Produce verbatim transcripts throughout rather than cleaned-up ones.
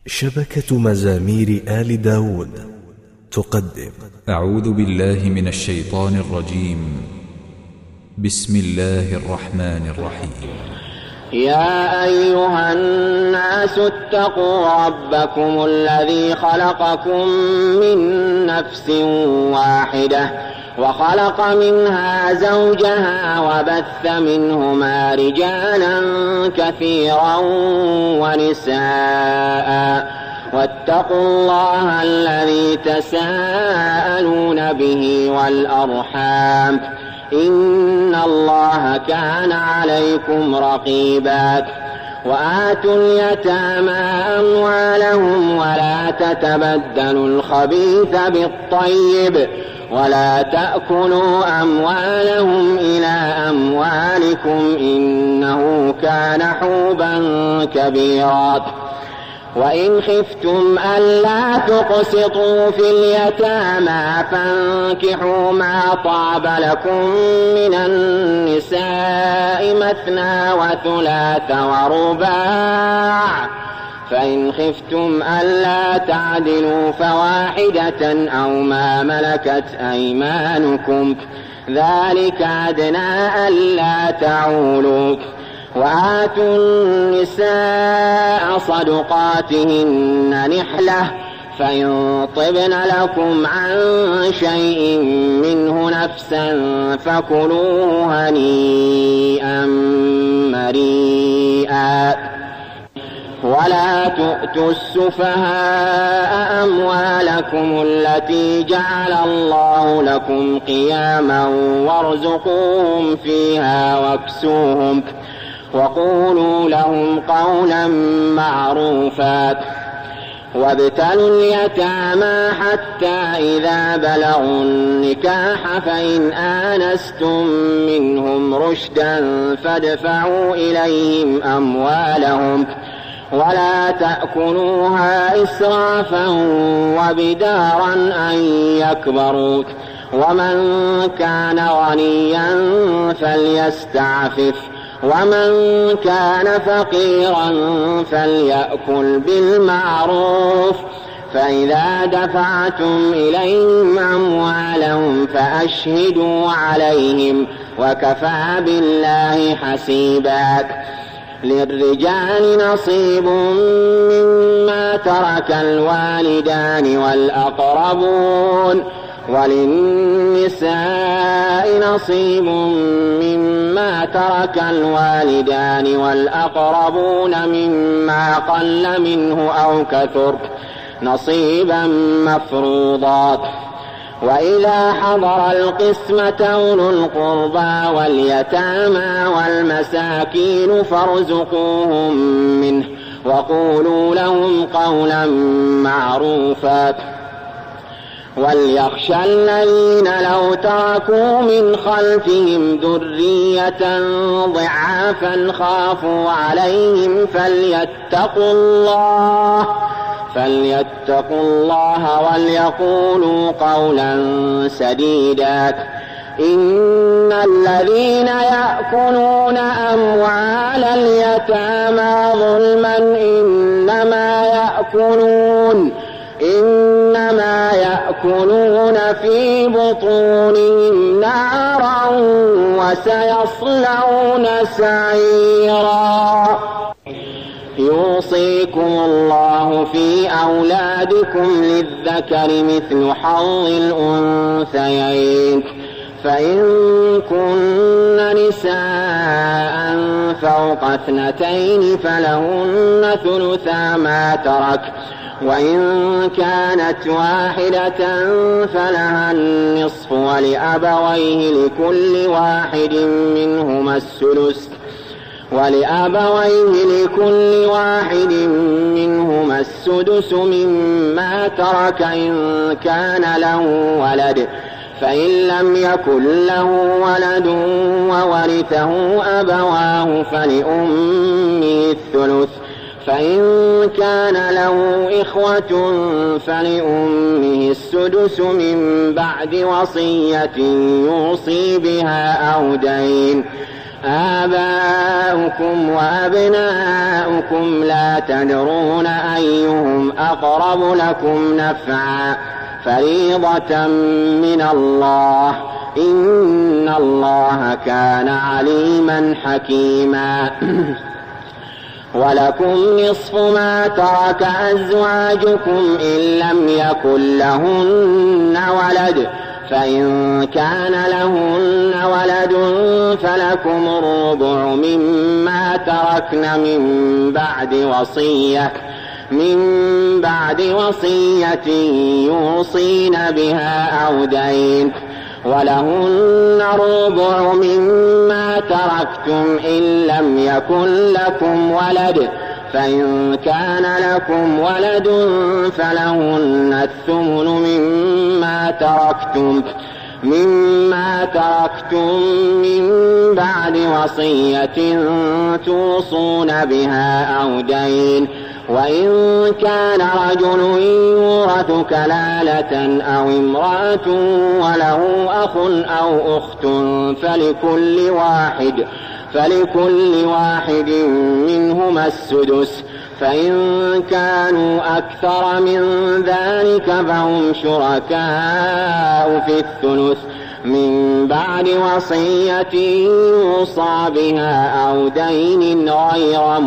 شبكة مزامير آل داود تقدم. أعوذ بالله من الشيطان الرجيم. بسم الله الرحمن الرحيم. يا أيها الناس اتقوا ربكم الذي خلقكم من نفس واحدة وخلق منها زوجها وبث منهما رجالا كثيرا ونساء واتقوا الله الذي تساءلون به والأرحام إن الله كان عليكم رقيبا. وآتوا اليتامى أموالهم ولا تتبدلوا الخبيث بالطيب ولا تأكلوا أموالهم إلى أموالكم إنه كان حوبا كبيرا. وإن خفتم ألا تقسطوا في اليتامى فانكحوا ما طاب لكم من النساء مثنى وثلاث ورباع فإن خفتم ألا تعدلوا فواحدة أو ما ملكت أيمانكم ذلك أدنى ألا تعولوا. وآتوا النساء صدقاتهن نحلة فإن طبن لكم عن شيء منه نفسا فكلوه هنيئا مريئا. ولا تؤتوا السفهاء أموالكم التي جعل الله لكم قياما وارزقوهم فيها واكسوهم وقولوا لهم قولا معروفا. وابتلوا اليتامى حتى إذا بلغوا النكاح فإن آنستم منهم رشدا فادفعوا إليهم أموالهم ولا تأكلوها إسرافا وبدارا أن يكبروا. ومن كان غنيا فليستعفف ومن كان فقيرا فليأكل بالمعروف. فإذا دفعتم إليهم أموالهم فأشهدوا عليهم وكفى بالله حسيبا. للرجال نصيب مما ترك الوالدان والأقربون وللنساء نصيب مما ترك الوالدان والأقربون مما قل منه أو كثر نصيبا مفروضا. وإذا حضر القسمة أولو القربى واليتامى والمساكين فارزقوهم منه وقولوا لهم قولا معروفا. وليخشى الذين لو تركوا من خلفهم ذرية ضعافا خافوا عليهم فليتقوا الله فليتقوا الله وليقولوا قولا سديدا. إن الذين يأكلون أموال اليتامى ظلما إنما يأكلون إنما يأكلون في بطونهم نارا وسيصلون سعيرا. يوصيكم الله في أولادكم للذكر مثل حظ الأنثيين فإن كن نساء فوق اثنتين فلهن ثلثا ما ترك وإن كانت واحدة فلها النصف ولأبويه لكل واحد منهما السدس ولأبويه لكل واحد منهما السدس مما ترك إن كان له ولد فإن لم يكن له ولد وورثه أبواه فلأمه الثلث فإن كان له إخوة فلأمه السدس من بعد وصية يوصي بها أو دين. آباؤكم وأبناؤكم لا تدرون أيهم أقرب لكم نفعا فريضة من الله إن الله كان عليما حكيما. ولكم نصف ما ترك أزواجكم إن لم يكن لهن ولد فإن كان لهن ولد فلكم الربع مما تركن من بعد وصية من بعد وصية يوصين بها أو دين ولهن الربع مما تركتم إن لم يكن لكم ولد فإن كان لكم ولد فلهن الثمن مما تركتم مما تركتم من بعد وصية توصون بها أو دين وإن كان رجل يورث كلالة أو امرأة وله أخ أو أخت فلكل واحد فلكل واحد منهما السدس فإن كانوا أكثر من ذلك فهم شركاء في الثلث من بعد وصية يوصى بها أو دين غير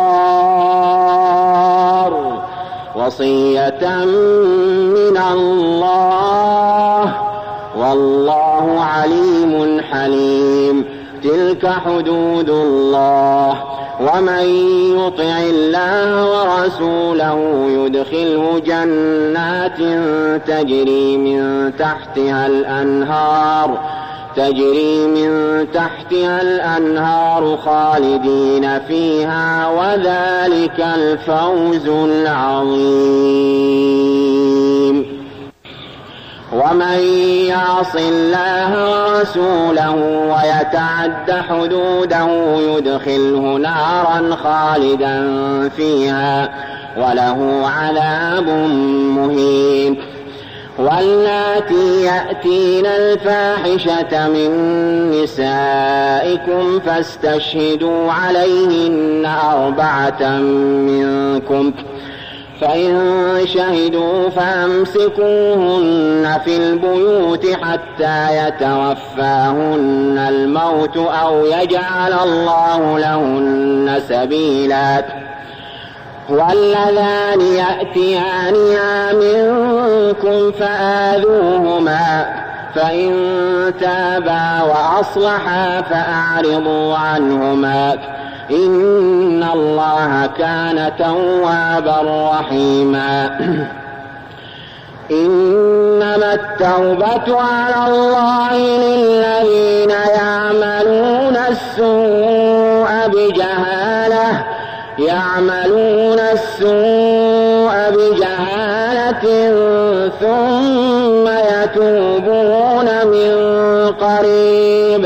مضار وصية من الله والله عليم حليم. تلك حدود الله ومن يطع الله ورسوله يدخله جنات تجري من تحتها الأنهار تجري من تحتها الأنهار خالدين فيها وذلك الفوز العظيم. ومن يعص الله ورسوله ويتعد حدوده يدخله نارا خالدا فيها وله عذاب مهين. واللاتي يأتين الفاحشة من نسائكم فاستشهدوا عليهن أربعة منكم فإن شهدوا فأمسكوهن في البيوت حتى يتوفاهن الموت أو يجعل الله لهن سبيلا. واللذان يأتيانها منكم فآذوهما فإن تابا وأصلحا فأعرضوا عنهما إن الله كان توابا رحيما. إنما التوبة على الله للذين يعملون السوء بجهالة يعملون السوء بجهالة ثم يتوبون من قريب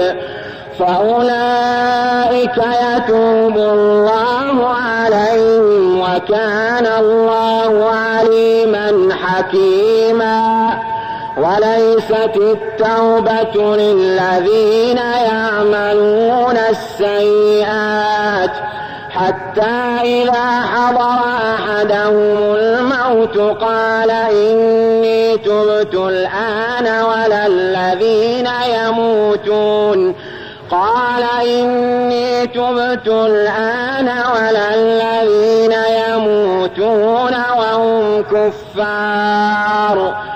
فأولئك يتوب الله عليهم وكان الله عليما حكيما. وليست التوبة للذين يعملون السيئات حتى إذا حضر أحدهم الموت قال إني تبت الآن ولا الذين يموتون قال إني تبت الآن ولا الذين يموتون وهم كفار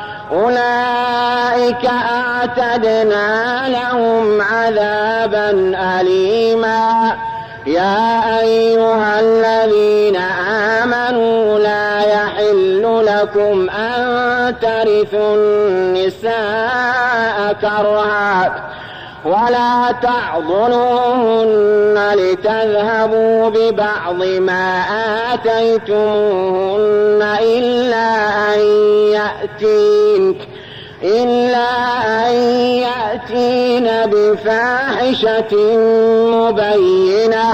أولئك أعتدنا لهم عذابا أليما. يا أيها الذين آمنوا لا يحل لكم أن ترثوا النساء كرها ولا تعضلوهن لتذهبوا ببعض ما آتيتموهن إلا أن يأتين إلا أن يأتين بفاحشة مبينة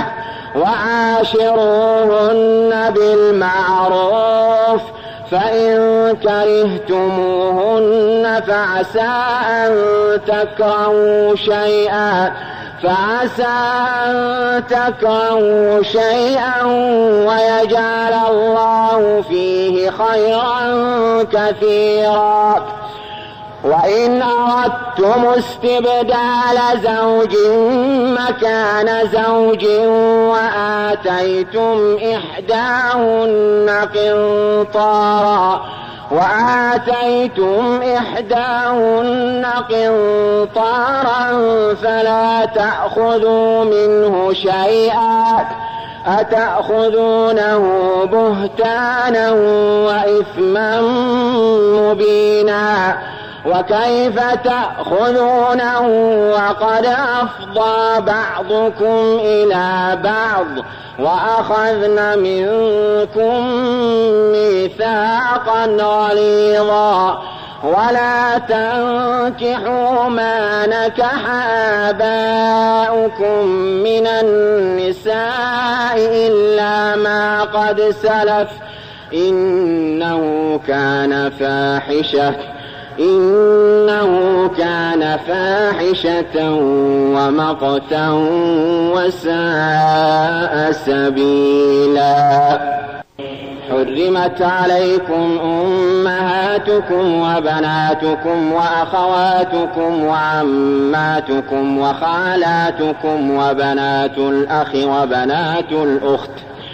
وعاشروهن بالمعروف فإن كرهتموهن فعسى أن تكرهوا شيئا فعسى أن تكرهوا شيئا ويجعل الله فيه خيرا كثيرا. وإن أردتم استبدال زوج مكان زوج وآتيتم إحداهن قنطارا وآتيتم إحداهن قنطارا فلا تأخذوا منه شيئا أتأخذونه بهتانا وإثما مبينا وكيف تأخذونه وقد أفضى بعضكم إلى بعض وأخذن منكم ميثاقا غليظا ولا تنكحوا ما نكح آباؤكم من النساء إلا ما قد سلف إنه كان فاحشة إنه كان فاحشة ومقتا وساء سبيلا. حرمت عليكم أمهاتكم وبناتكم وأخواتكم وعماتكم وخالاتكم وبنات الأخ وبنات الأخت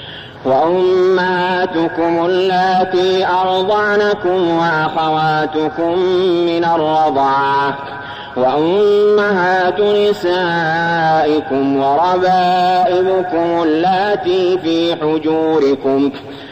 وأمهاتكم اللاتي أرضعنكم وأخواتكم من الرضاعة وأمهات نسائكم وربائبكم اللاتي في حجوركم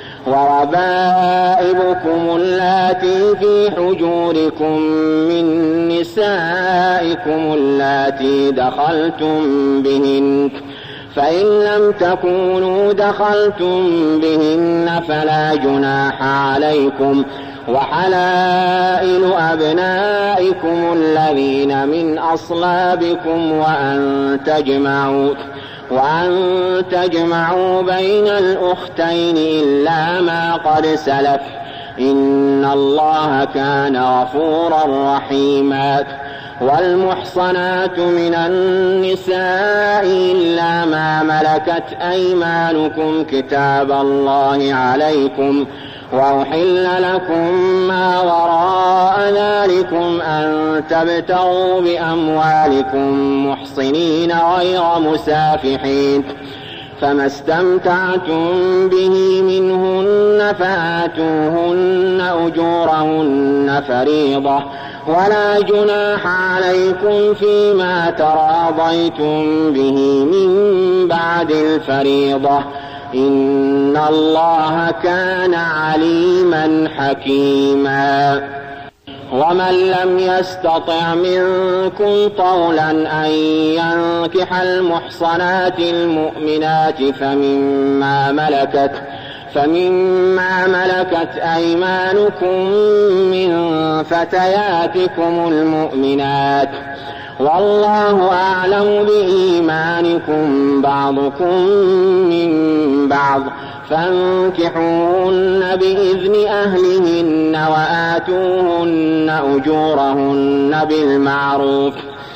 وربائبكم اللاتي في حجوركم من نسائكم اللاتي دخلتم بهن فإن لم تكونوا دخلتم بهن فلا جناح عليكم وحلائل أبنائكم الذين من أصلابكم وأن تجمعوا وأن تجمعوا بين الأختين إلا ما قد سلف إن الله كان غفورا رحيما. والمحصنات من النساء إلا ما ملكت أيمانكم كتاب الله عليكم وأحل لكم ما وراء ذلكم أن تبتغوا بأموالكم محصنين غير مسافحين فما استمتعتم به منهن فآتوهن أجورهن فريضة ولا جناح عليكم فيما تراضيتم به من بعد الفريضة إن الله كان عليما حكيما. ومن لم يستطع منكم طولا أن ينكح المحصنات المؤمنات فمما ملكت فمما ملكت أيمانكم من فتياتكم المؤمنات والله أعلم بإيمانكم بعضكم من بعض فانكحوهن بإذن أهلهن وآتوهن أجورهن بالمعروف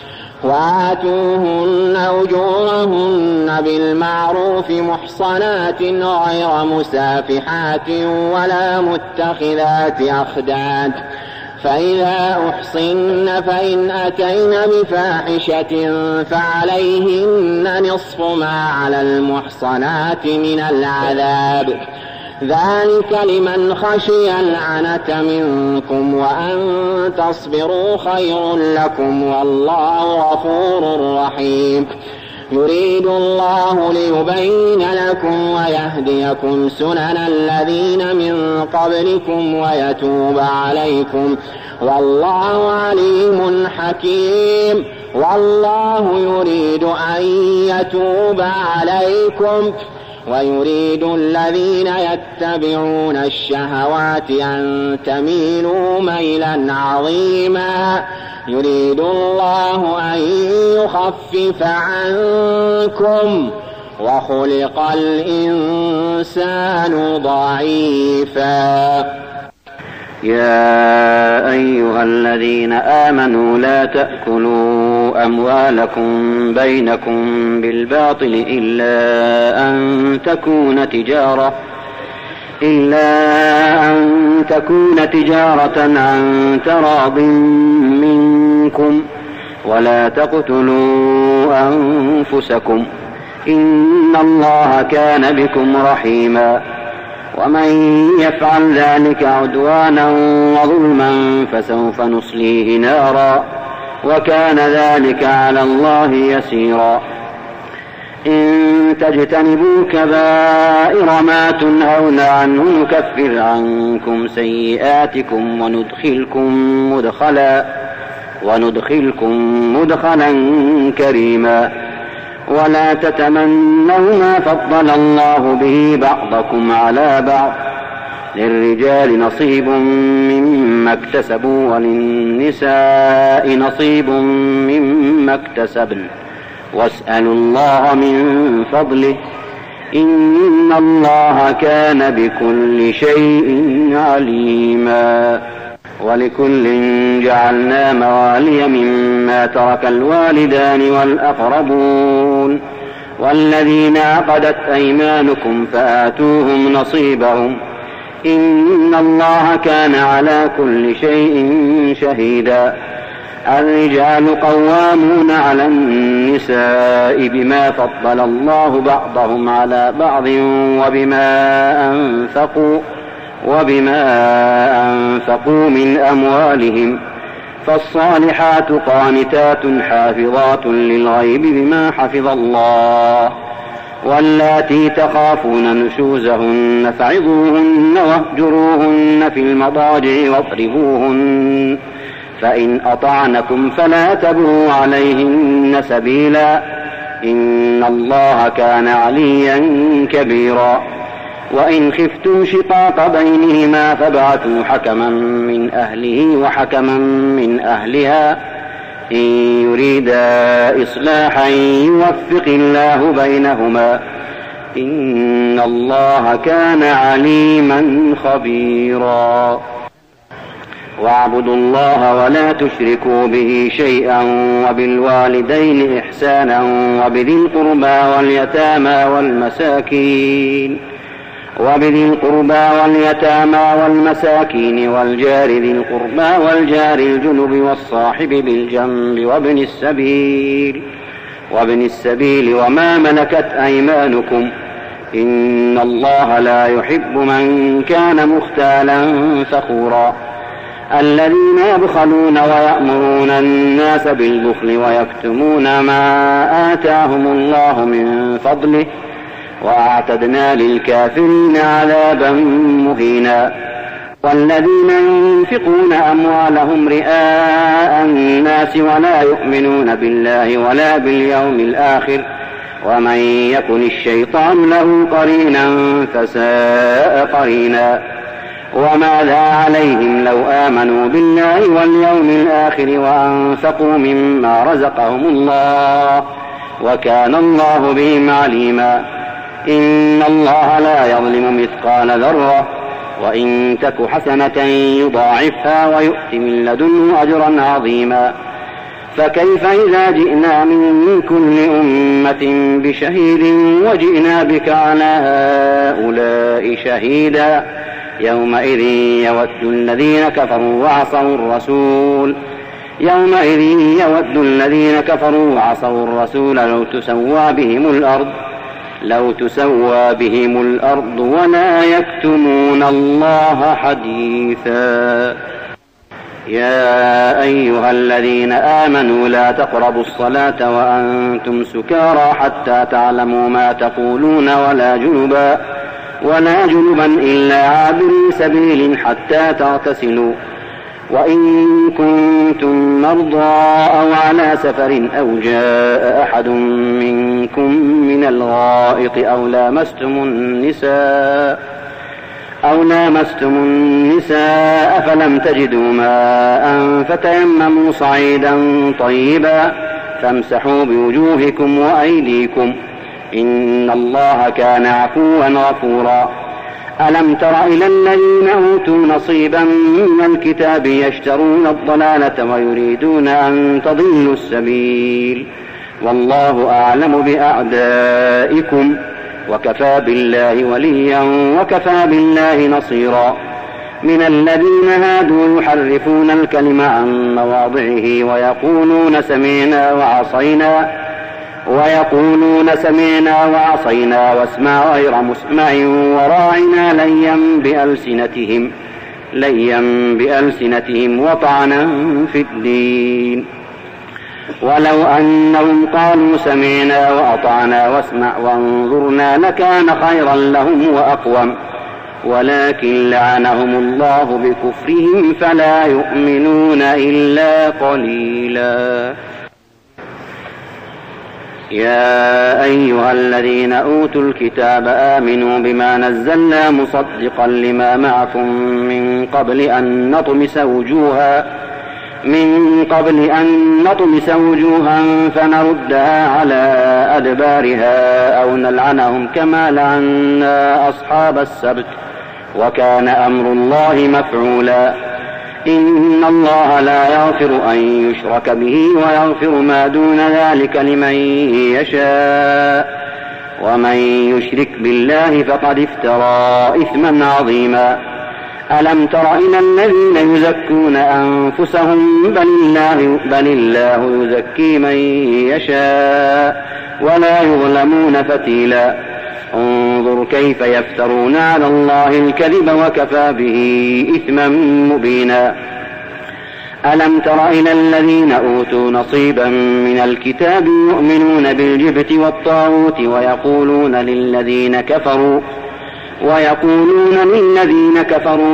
وآتوهن أجورهن بالمعروف محصنات غير مسافحات ولا متخذات أخدان فإذا أحصن فإن أتين بفاحشة فعليهن نصف ما على المحصنات من العذاب ذلك لمن خشي العنة منكم وأن تصبروا خير لكم والله غفور رحيم. يريد الله ليبين لكم ويهديكم سنن الذين من قبلكم ويتوب عليكم والله عليم حكيم. والله يريد أن يتوب عليكم ويريد الذين يتبعون الشهوات أن تميلوا ميلا عظيما. يريد الله أن يخفف عنكم وخلق الإنسان ضعيفا. يا أيها الذين آمنوا لا تأكلوا أموالكم بينكم بالباطل إلا أن تكون تجارة إلا أن تكون تجارة عن تراض منكم ولا تقتلوا أنفسكم إن الله كان بكم رحيما ومن يفعل ذلك عدوانا وظلما فسوف نصليه نارا وكان ذلك على الله يسيرا إن تجتنبوا كبائر ما تنهون عنه نكفر عنكم سيئاتكم وندخلكم مدخلا وندخلكم مدخلا كريما ولا تتمنوا ما فضل الله به بعضكم على بعض للرجال نصيب مما اكتسبوا وللنساء نصيب مما اكتسبن واسألوا الله من فضله إن الله كان بكل شيء عليما ولكل جعلنا موالي مما ترك الوالدان والأقربون والذين عقدت أيمانكم فآتوهم نصيبهم إن الله كان على كل شيء شهيدا الرجال قوامون على النساء بما فضل الله بعضهم على بعض وبما أنفقوا وبما أنفقوا من أموالهم فالصالحات قانتات حافظات للغيب بما حفظ الله واللاتي تخافون نشوزهن فعظوهن واهجروهن في المضاجع واضربوهن فإن أطعنكم فلا تبغوا عليهن سبيلا إن الله كان عليا كبيرا وإن خفتم شقاق بينهما فابعثوا حكما من أهله وحكما من أهلها إن يريدا إصلاحا يوفق الله بينهما إن الله كان عليما خبيرا واعبدوا الله ولا تشركوا به شيئا وبالوالدين إحسانا وبذي القربى واليتامى والمساكين وبذي القربى واليتامى والمساكين والجار ذي القربى والجار الجنب والصاحب بالجنب وابن السبيل وابن السبيل وما ملكت أيمانكم إن الله لا يحب من كان مختالا فخورا الذين يبخلون ويأمرون الناس بالبخل ويكتمون ما آتاهم الله من فضله وأعتدنا للكافرين عذابا مهينا والذين ينفقون أموالهم رئاء الناس ولا يؤمنون بالله ولا باليوم الآخر ومن يكن الشيطان له قرينا فساء قرينا وماذا عليهم لو آمنوا بالله واليوم الآخر وأنفقوا مما رزقهم الله وكان الله بهم عليما إن الله لا يظلم مثقال ذرة وإن تك حسنة يضاعفها ويؤت من لدنه أجرا عظيما فكيف إذا جئنا من كل أمة بشهيد وجئنا بك على هؤلاء شهيدا يومئذ يود الذين كفروا وعصوا الرسول يومئذ يود الذين كفروا وعصوا الرسول لو تسوى بهم الأرض لو تسوى بهم الأرض ولا يكتمون الله حديثا يا أيها الذين آمنوا لا تقربوا الصلاة وأنتم سكارى حتى تعلموا ما تقولون ولا جنبا ولا جنبا إلا عابري سبيل حتى تغتسلوا وإن كنتم مرضى أو على سفر أو جاء أحد منكم من الغائط أو لامستم النساء أو لامستم النساء فلم تجدوا ماء فتيمموا صعيدا طيبا فامسحوا بوجوهكم وأيديكم إن الله كان عفوا غفورا ألم تر إلى الذين أوتوا نصيبا من الكتاب يشترون الضلالة ويريدون أن تضلوا السبيل والله أعلم بأعدائكم وكفى بالله وليا وكفى بالله نصيرا من الذين هادوا يحرفون الكلم عن مواضعه ويقولون سمعنا وعصينا ويقولون سمعنا وعصينا واسمع غير مسمع وراعنا ليا بألسنتهم ليا بألسنتهم وطعنا في الدين ولو أنهم قالوا سمعنا وأطعنا واسمع وانظرنا لكان خيرا لهم وأقوم ولكن لعنهم الله بكفرهم فلا يؤمنون إلا قليلا. يا أيها الذين أوتوا الكتاب آمنوا بما نزلنا مصدقا لما معكم من قبل أن نطمس وجوها من قبل أن نطمس وجوها فنردها على أدبارها أو نلعنهم كما لعنا أصحاب السبت وكان أمر الله مفعولا. إن الله لا يغفر أن يشرك به ويغفر ما دون ذلك لمن يشاء ومن يشرك بالله فقد افترى إثما عظيما. ألم تر إلى الذين يزكون أنفسهم بل الله, بل الله يزكي من يشاء ولا يظلمون فتيلا. انظر كيف يفترون على الله الكذب وكفى به إثما مبينا. ألم تر إلى الذين أوتوا نصيبا من الكتاب يؤمنون بالجبت والطاغوت ويقولون للذين كفروا ويقولون للذين كفروا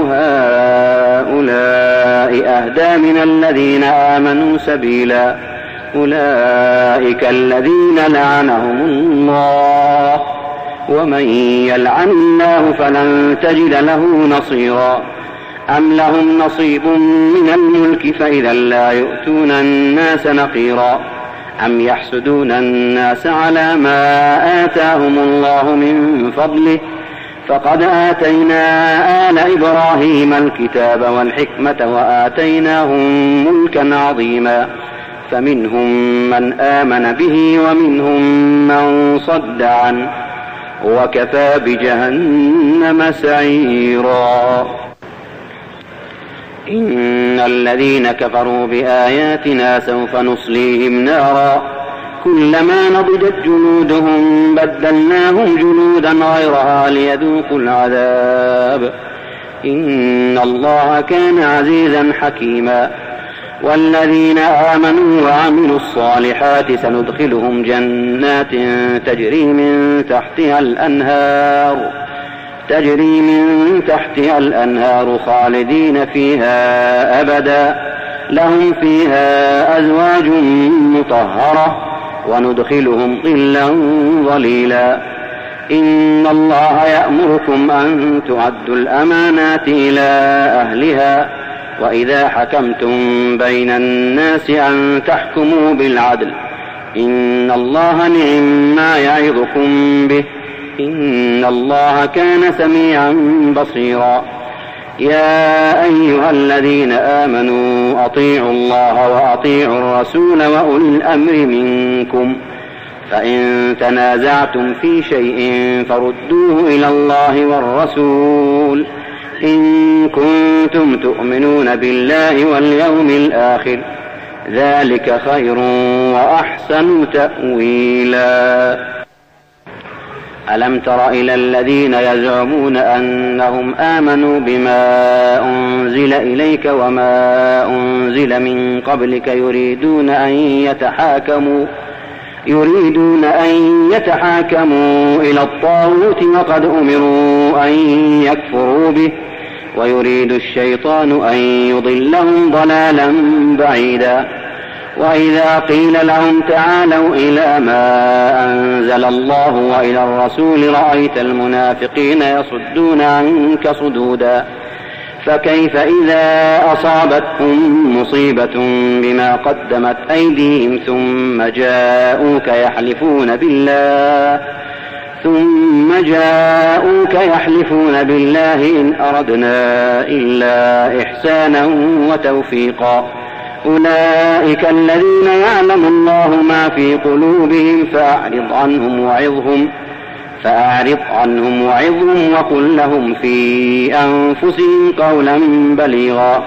هؤلاء أهدى من الذين آمنوا سبيلا. أولئك الذين لعنهم الله ومن يلعن الله فلن تجد له نصيرا. أم لهم نصيب من الملك فإذا لا يؤتون الناس نقيرا. أم يحسدون الناس على ما آتاهم الله من فضله فقد آتينا آل إبراهيم الكتاب والحكمة وآتيناهم ملكا عظيما فمنهم من آمن به ومنهم من صد عنه وكفى بجهنم سعيرا. إن الذين كفروا بآياتنا سوف نصليهم نارا كلما نضجت جلودهم بدلناهم جلودا غيرها ليذوقوا العذاب إن الله كان عزيزا حكيما. والذين آمنوا وعملوا الصالحات سندخلهم جنات تجري من تحتها الأنهار تجري من تحتها الأنهار خالدين فيها أبدا لهم فيها أزواج مطهرة وندخلهم ظلا ظليلا. إن الله يأمركم أن تعدوا الأمانات إلى أهلها وإذا حكمتم بين الناس أن تحكموا بالعدل إن الله نعم ما يعظكم به إن الله كان سميعا بصيرا. يا أيها الذين آمنوا أطيعوا الله وأطيعوا الرسول وأولي الأمر منكم فإن تنازعتم في شيء فردوه إلى الله والرسول إن كنتم تؤمنون بالله واليوم الآخر ذلك خير وأحسن تأويلا. ألم تر إلى الذين يزعمون أنهم آمنوا بما أنزل إليك وما أنزل من قبلك يريدون أن يتحاكموا يريدون أن يتحاكموا إلى الطاغوت وقد أمروا أن يكفروا به ويريد الشيطان أن يضلهم ضلالا بعيدا. وإذا قيل لهم تعالوا إلى ما أنزل الله وإلى الرسول رأيت المنافقين يصدون عنك صدودا. فكيف إذا أصابتهم مصيبة بما قدمت أيديهم ثم جاءوك يحلفون بالله ثم جاءوك يحلفون بالله إن أردنا إلا إحسانا وتوفيقا أولئك الذين يعلم الله ما في قلوبهم فأعرض عنهم وعظهم فأعرض عنهم وعظهم وقل لهم في أنفسهم قولا بليغا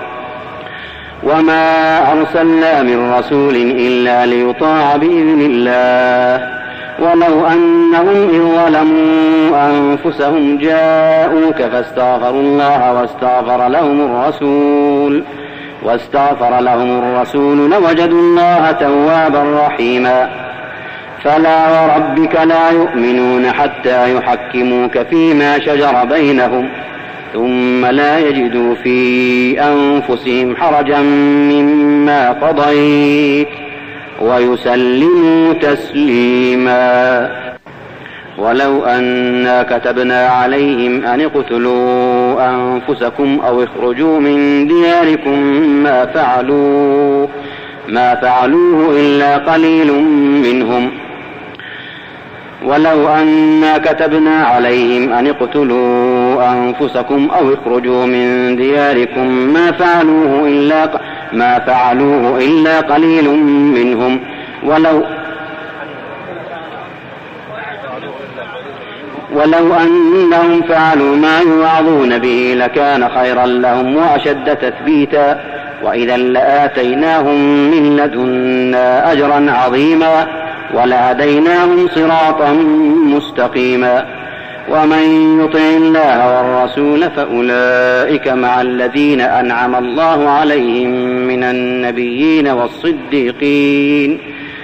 وما أرسلنا من رسول إلا ليطاع بإذن الله ولو أنهم إذ ظلموا أنفسهم جاءوك فاستغفروا الله واستغفر لهم الرسول واستغفر لهم الرسول لوجدوا الله توابا رحيما فلا وربك لا يؤمنون حتى يحكموك فيما شجر بينهم ثم لا يجدوا في أنفسهم حرجا مما قضيت ويسلموا تسليما ولو أنا كتبنا عليهم أن اقتلوا أنفسكم أو اخرجوا من دياركم ما فعلوه ما فعلوه إلا قليل منهم ولو أنا كتبنا عليهم أن اقتلوا أنفسكم أو اخرجوا من دياركم ما فعلوه إلا ما فعلوه إلا قليل منهم ولو ولو أنهم فعلوا ما يوعظون به لكان خيرا لهم وأشد تثبيتا وإذا لآتيناهم من لدنا أجرا عظيما ولهديناهم صراطا مستقيما ومن يطع الله والرسول فأولئك مع الذين أنعم الله عليهم من النبيين والصديقين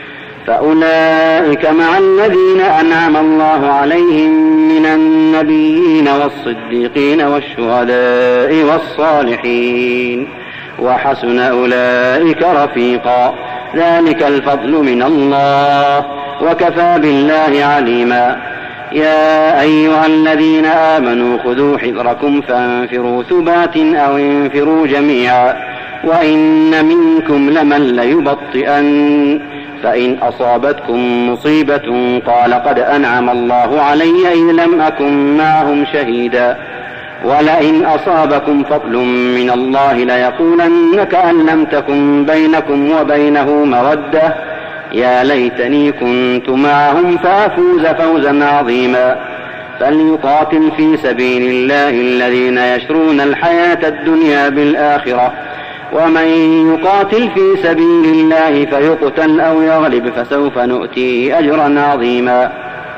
فأولئك مع الذين أنعم الله عليهم من النبيين والصديقين والشهداء والصالحين وحسن أولئك رفيقا ذلك الفضل من الله وكفى بالله عليما يا أيها الذين آمنوا خذوا حذركم فانفروا ثبات أو انفروا جميعا وإن منكم لمن ليبطئن فإن أصابتكم مصيبة قال قد أنعم الله علي إذ لم أكن معهم شهيدا ولئن أصابكم فضل من الله ليقولن كأن لم تكن بينكم وبينه مودة يا ليتني كنت معهم فأفوز فوزا عظيما فليقاتل في سبيل الله الذين يشرون الحياة الدنيا بالآخرة ومن يقاتل في سبيل الله فيقتل أو يغلب فسوف نؤتيه أجرا عظيما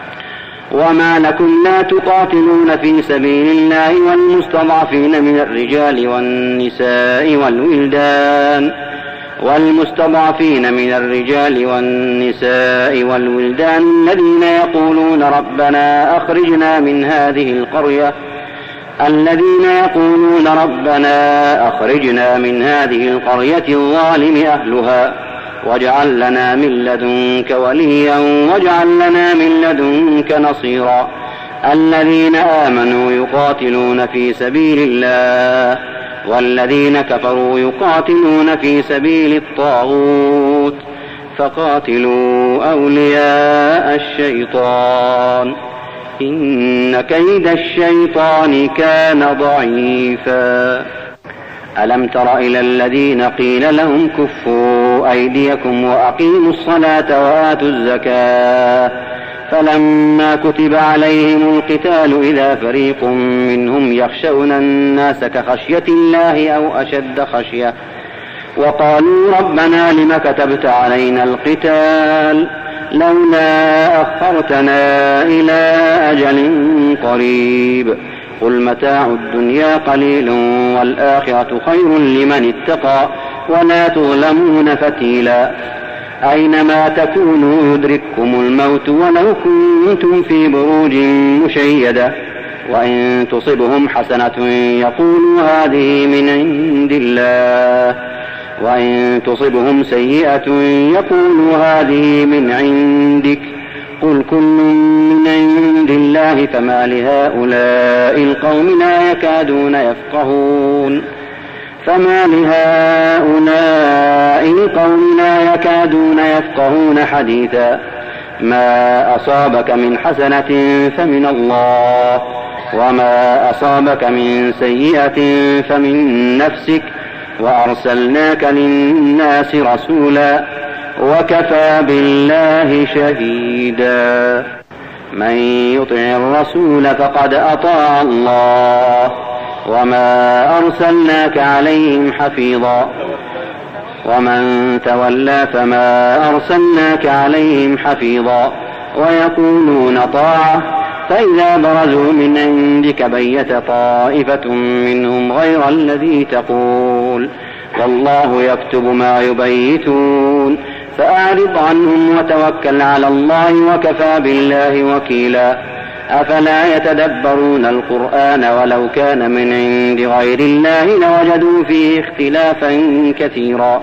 وما لكم لا تقاتلون في سبيل الله والمستضعفين من الرجال والنساء والولدان والمستضعفين من الرجال والنساء والولدان الذين يقولون ربنا أخرجنا من هذه القرية الذين يقولون ربنا أخرجنا من هذه القرية الظالم أهلها واجعل لنا من لدنك وليا واجعل لنا من لدنك نصيرا الذين آمنوا يقاتلون في سبيل الله والذين كفروا يقاتلون في سبيل الطاغوت فقاتلوا أولياء الشيطان إن كيد الشيطان كان ضعيفا ألم تر إلى الذين قيل لهم كفوا أيديكم وأقيموا الصلاة وآتوا الزكاة فلما كتب عليهم القتال إذا فريق منهم يخشون الناس كخشية الله أو أشد خشية وقالوا ربنا لم كتبت علينا القتال لولا أخرتنا إلى أجل قريب قل متاع الدنيا قليل والآخرة خير لمن اتقى ولا تظلمون فتيلا أينما تكونوا يدرككم الموت ولو كنتم في بروج مشيدة وإن تصبهم حسنة يقولوا هذه من عند الله وإن تصبهم سيئة يقولوا هذه من عندك قل كل من عند الله فما لهؤلاء القوم لا يكادون يفقهون فما لهؤلاء القوم لا يكادون يفقهون حديثا ما أصابك من حسنة فمن الله وما أصابك من سيئة فمن نفسك وأرسلناك للناس رسولا وكفى بالله شهيدا. من يطع الرسول فقد أطاع الله وما أرسلناك عليهم حفيظا ومن تولى فما أرسلناك عليهم حفيظا ويقولون طاعة فإذا برزوا من عندك بيت طائفة منهم غير الذي تقول والله يكتب ما يبيتون فأعرض عنهم وتوكل على الله وكفى بالله وكيلا. أفلا يتدبرون القرآن ولو كان من عند غير الله لوجدوا فيه اختلافا كثيرا.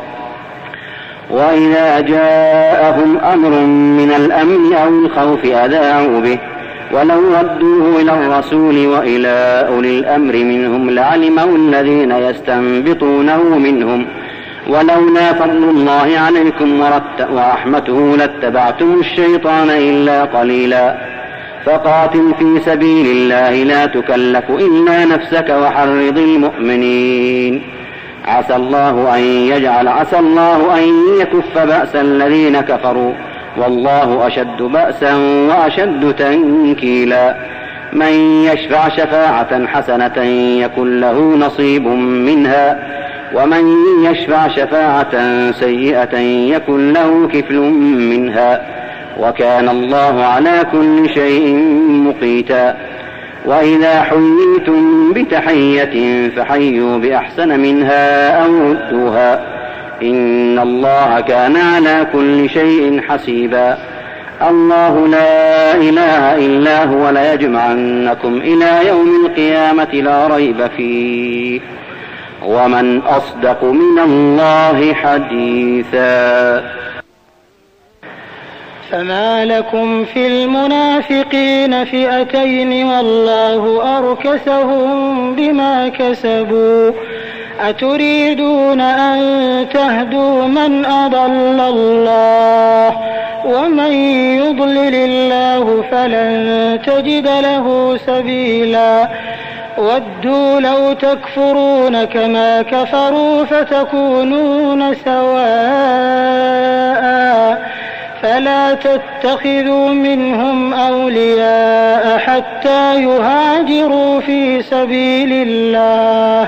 وإذا جاءهم أمر من الأمن أو الخوف أذاعوا به ولو ردوه إلى الرسول وإلى أولي الأمر منهم لعلمه الذين يستنبطونه منهم ولولا فضل الله عليكم ورحمته لاتبعتم الشيطان إلا قليلا. فقاتل في سبيل الله لا تكلف إلا نفسك وحرض المؤمنين. عسى الله أن يجعل عسى الله أن يكف بأس الذين كفروا والله أشد بأسا وأشد تنكيلا. من يشفع شفاعة حسنة يكن له نصيب منها ومن يشفع شفاعة سيئة يكن له كفل منها وكان الله على كل شيء مقيتا. وإذا حييتم بتحية فحيوا بأحسن منها أو ردوها إن الله كان على كل شيء حسيبا. الله لا إله إلا هو ليجمعنكم إلى يوم القيامة لا ريب فيه ومن أصدق من الله حديثا. فما لكم في المنافقين فئتين والله أركسهم بما كسبوا أتريدون أن تهدوا من أضل الله ومن يضلل الله فلن تجد له سبيلا. ودوا لو تكفرون كما كفروا فتكونون سواء فلا تتخذوا منهم أولياء حتى يهاجروا في سبيل الله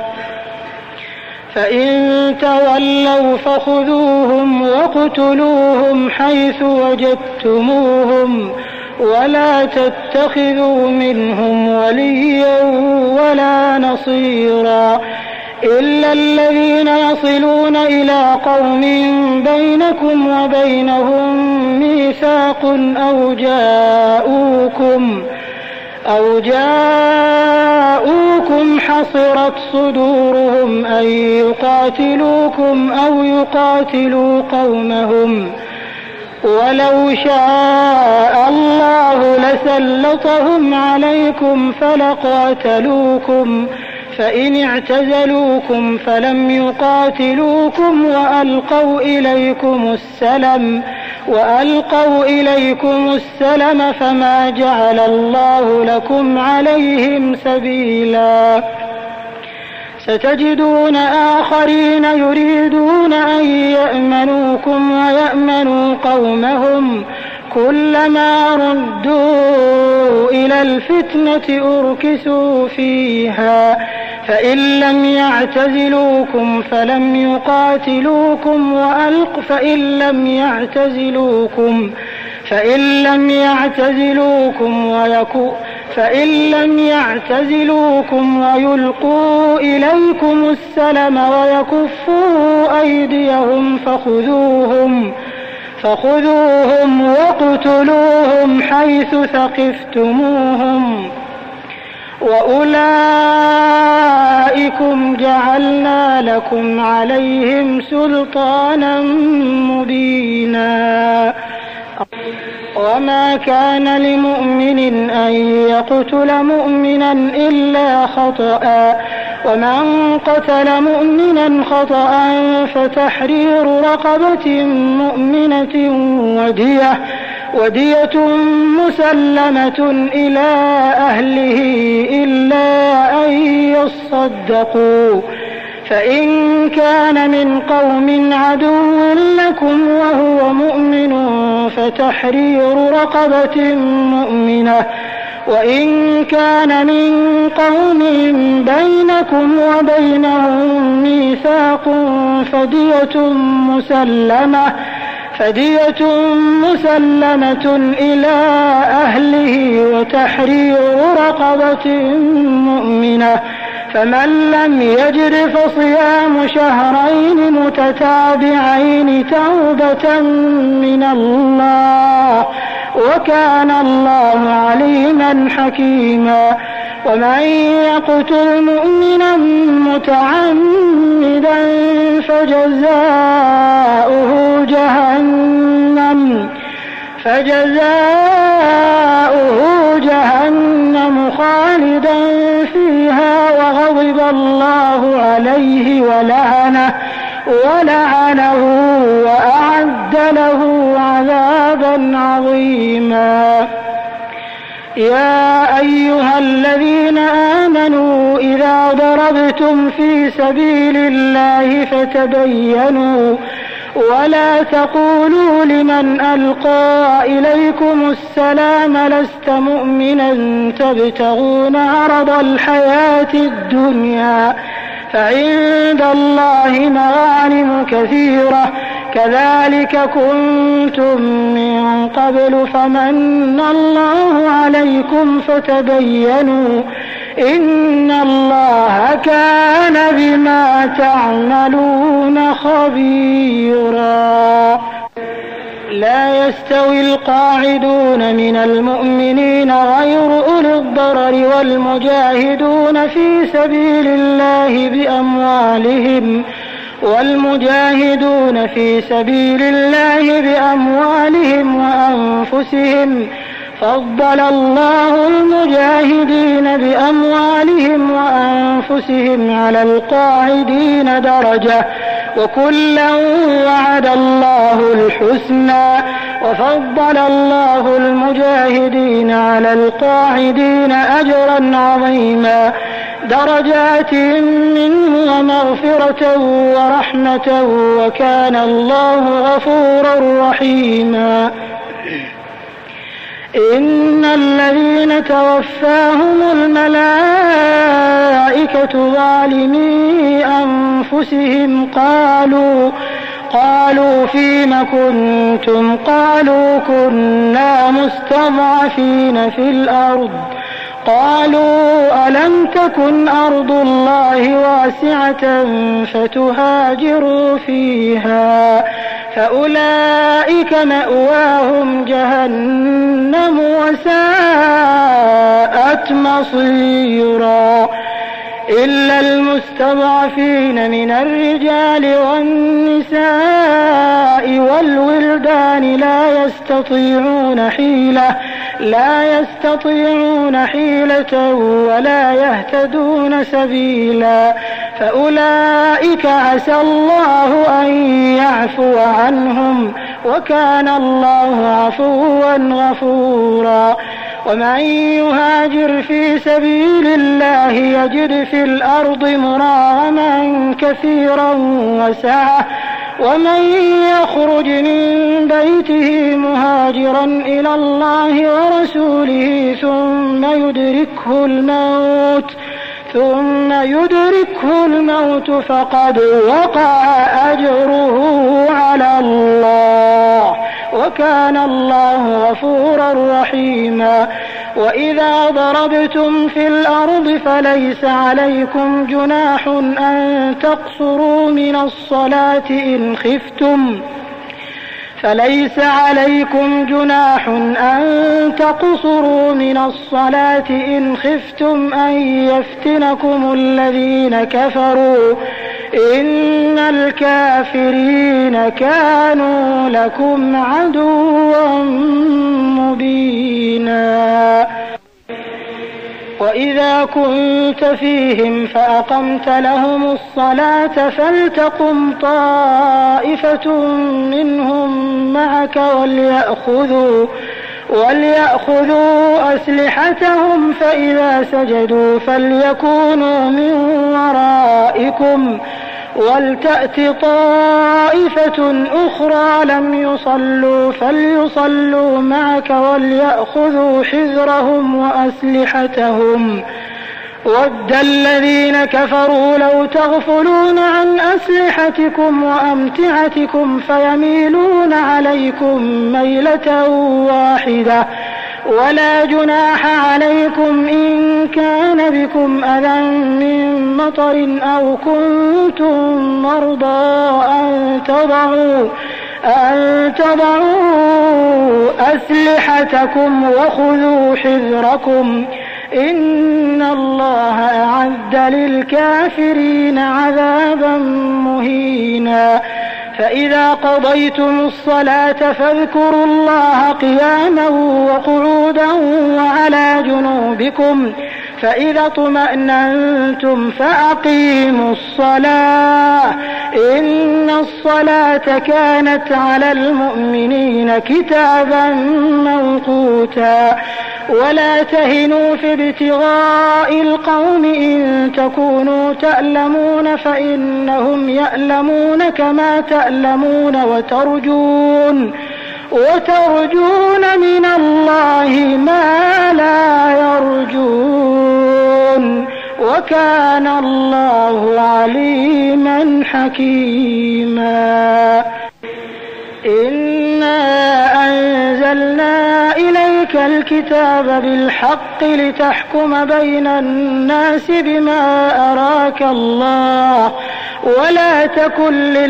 فإن تولوا فخذوهم واقتلوهم حيث وجدتموهم ولا تتخذوا منهم وليا ولا نصيرا إلا الذين يصلون إلى قوم بينكم وبينهم ميثاق أو جاءوكم أو جاءوكم حصرت صدورهم أن يقاتلوكم أو يقاتلوا قومهم ولو شاء الله لسلطهم عليكم فلقاتلوكم فإن اعتزلوكم فلم يقاتلوكم وألقوا إليكم السلم وألقوا إليكم السلم فما جعل الله لكم عليهم سبيلا. ستجدون آخرين يريدون أن يأمنوكم ويأمنوا قومهم كلما ردوا إلى الفتنة أركسوا فيها فإن لم يعتزلوكم فلم يقاتلوكم وألق فإن لم يعتزلوكم فإن لم يعتزلوكم ويكو فإن لم يعتزلوكم ويلقوا إليكم السلم ويكفوا أيديهم فخذوهم فخذوهم واقتلوهم حيث ثقفتموهم وأولئكم جعلنا لكم عليهم سلطانا مبينا. وما كان لمؤمن أن يقتل مؤمنا إلا خطأ ومن قتل مؤمنا خطأ فتحرير رقبة مؤمنة ودية ودية مسلمة إلى أهله إلا أن يصدقوا، فإن كان من قوم عدو لكم وهو مؤمن فتحرير رقبة مؤمنة، وإن كان من قوم بينكم وبينهم ميثاق فدية مسلمة فدية مسلمة إلى أهله وتحرير رقبة مؤمنة، فمن لم يجد فصيام شهرين متتابعين توبة من الله، وكان الله عليما حكيما. ومن يقتل مؤمنا متعمدا فجزاؤه جهنم فجزاؤه جهنم خالدا فيها وغضب الله عليه ولعنه ولعنه وأعد له عذابا عظيما. يا أيها الذين آمنوا إذا ضربتم في سبيل الله فتبينوا ولا تقولوا لمن ألقى إليكم السلام لست مؤمنا تبتغون عرض الحياة الدنيا فعند الله مغانم كثيرة كذلك كنتم من قبل فمن الله عليكم فتبينوا إن الله كان بما تعملون خبيرا. لا يستوي القاعدون من المؤمنين غير أولي الضرر والمجاهدون في سبيل الله بأموالهم والمجاهدون في سبيل الله بأموالهم وأنفسهم فضل الله المجاهدين بأموالهم وأنفسهم على القاعدين درجة وكلا وعد الله الحسنى وفضل الله المجاهدين على القاعدين أجرا عظيما درجات منه ومغفرة ورحمة وكان الله غفورا رحيما. إن الذين توفاهم الملائكة ظالمي أنفسهم قالوا قالوا فيم كنتم قالوا كنا مستضعفين في الأرض قالوا ألم تكن أرض الله واسعة فتهاجروا فيها فأولئك مأواهم جهنم وساءت مصيرا. إلا المستضعفين من الرجال والنساء والولدان لا يستطيعون حيلة لا يستطيعون حيلة ولا يهتدون سبيلا فأولئك عسى الله أن يعفو عنهم وكان الله عفوا غفورا. ومن يهاجر في سبيل الله يجد في الأرض مراغما كثيرا وسعة ومن يخرج من بيته مهاجرا إلى الله ورسوله ثم يدركه الموت ثم يدركه الموت فقد وقع أجره على الله وكان الله غفورا رحيما. وإذا ضربتم في الأرض فليس عليكم جناح أن تقصروا من الصلاة إن خفتم فليس عليكم جناح أن تقصروا من الصلاة إن خفتم أن يفتنكم الذين كفروا إن الكافرين كانوا لكم عدوا مبينا. وإذا كنت فيهم فأقمت لهم الصلاة فلتقم طائفة منهم معك وليأخذوا وليأخذوا أسلحتهم فإذا سجدوا فليكونوا من ورائكم ولتأت طائفة أخرى لم يصلوا فليصلوا معك وليأخذوا حذرهم وأسلحتهم ود الذين كفروا لو تغفلون عن أسلحتكم وأمتعتكم فيميلون عليكم ميلة واحدة ولا جناح عليكم إن كان بكم أذى من مطر أو كنتم مرضى أن تضعوا أن تضعوا أسلحتكم وخذوا حذركم إن الله أعد للكافرين عذابا مهينا فإذا قضيتم الصلاة فاذكروا الله قياما وقعودا وعلى جنوبكم فإذا اطمأننتم فأقيموا الصلاة إن الصلاة كانت على المؤمنين كتابا موقوتا ولا تهنوا في ابتغاء القوم إن تكونوا تألمون فإنهم يألمون كما تألمون وترجون وترجون من الله ما لا يرجون وكان الله عليما حكيما إنا أنزلنا إليك الكتاب بالحق لتحكم بين الناس بما أراك الله ولا تكن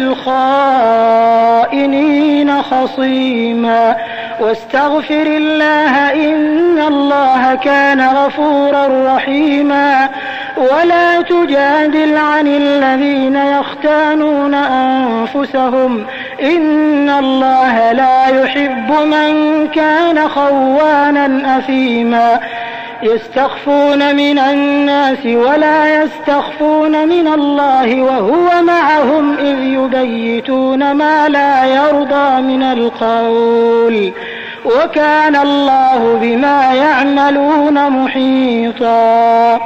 للخائنين خصيما واستغفر الله إن الله كان غفورا رحيما ولا تجادل عن الذين يختانون أنفسهم إن الله لا يحب من كان خوانا أثيما يستخفون من الناس ولا يستخفون من الله وهو معهم إذ يبيتون ما لا يرضى من القول وكان الله بما يعملون محيطا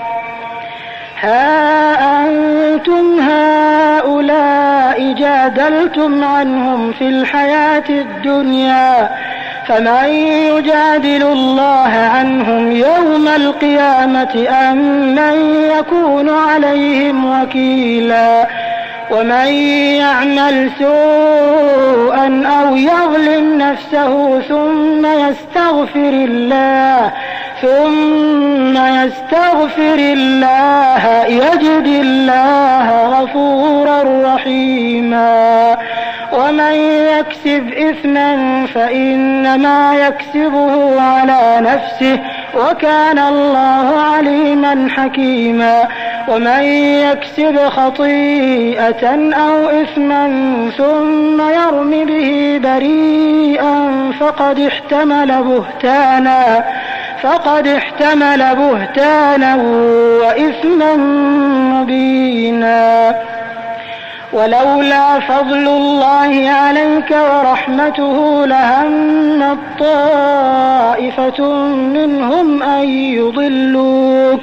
ها أنتم هؤلاء جادلتم عنهم في الحياة الدنيا فمن يجادل الله عنهم يوم القيامة أم من يكون عليهم وكيلا ومن يعمل سوءا أو يظلم نفسه ثم يستغفر الله ثم يستغفر الله يجد الله غفورا رحيما ومن يكسب إثما فإنما يكسبه على نفسه وكان الله عليما حكيما ومن يكسب خطيئة أو إثما ثم يرم به بريئا فقد احتمل بهتانا فقد احتمل بهتانا وإثما مبينا ولولا فضل الله عليك ورحمته لهم طائفة منهم أن يضلوك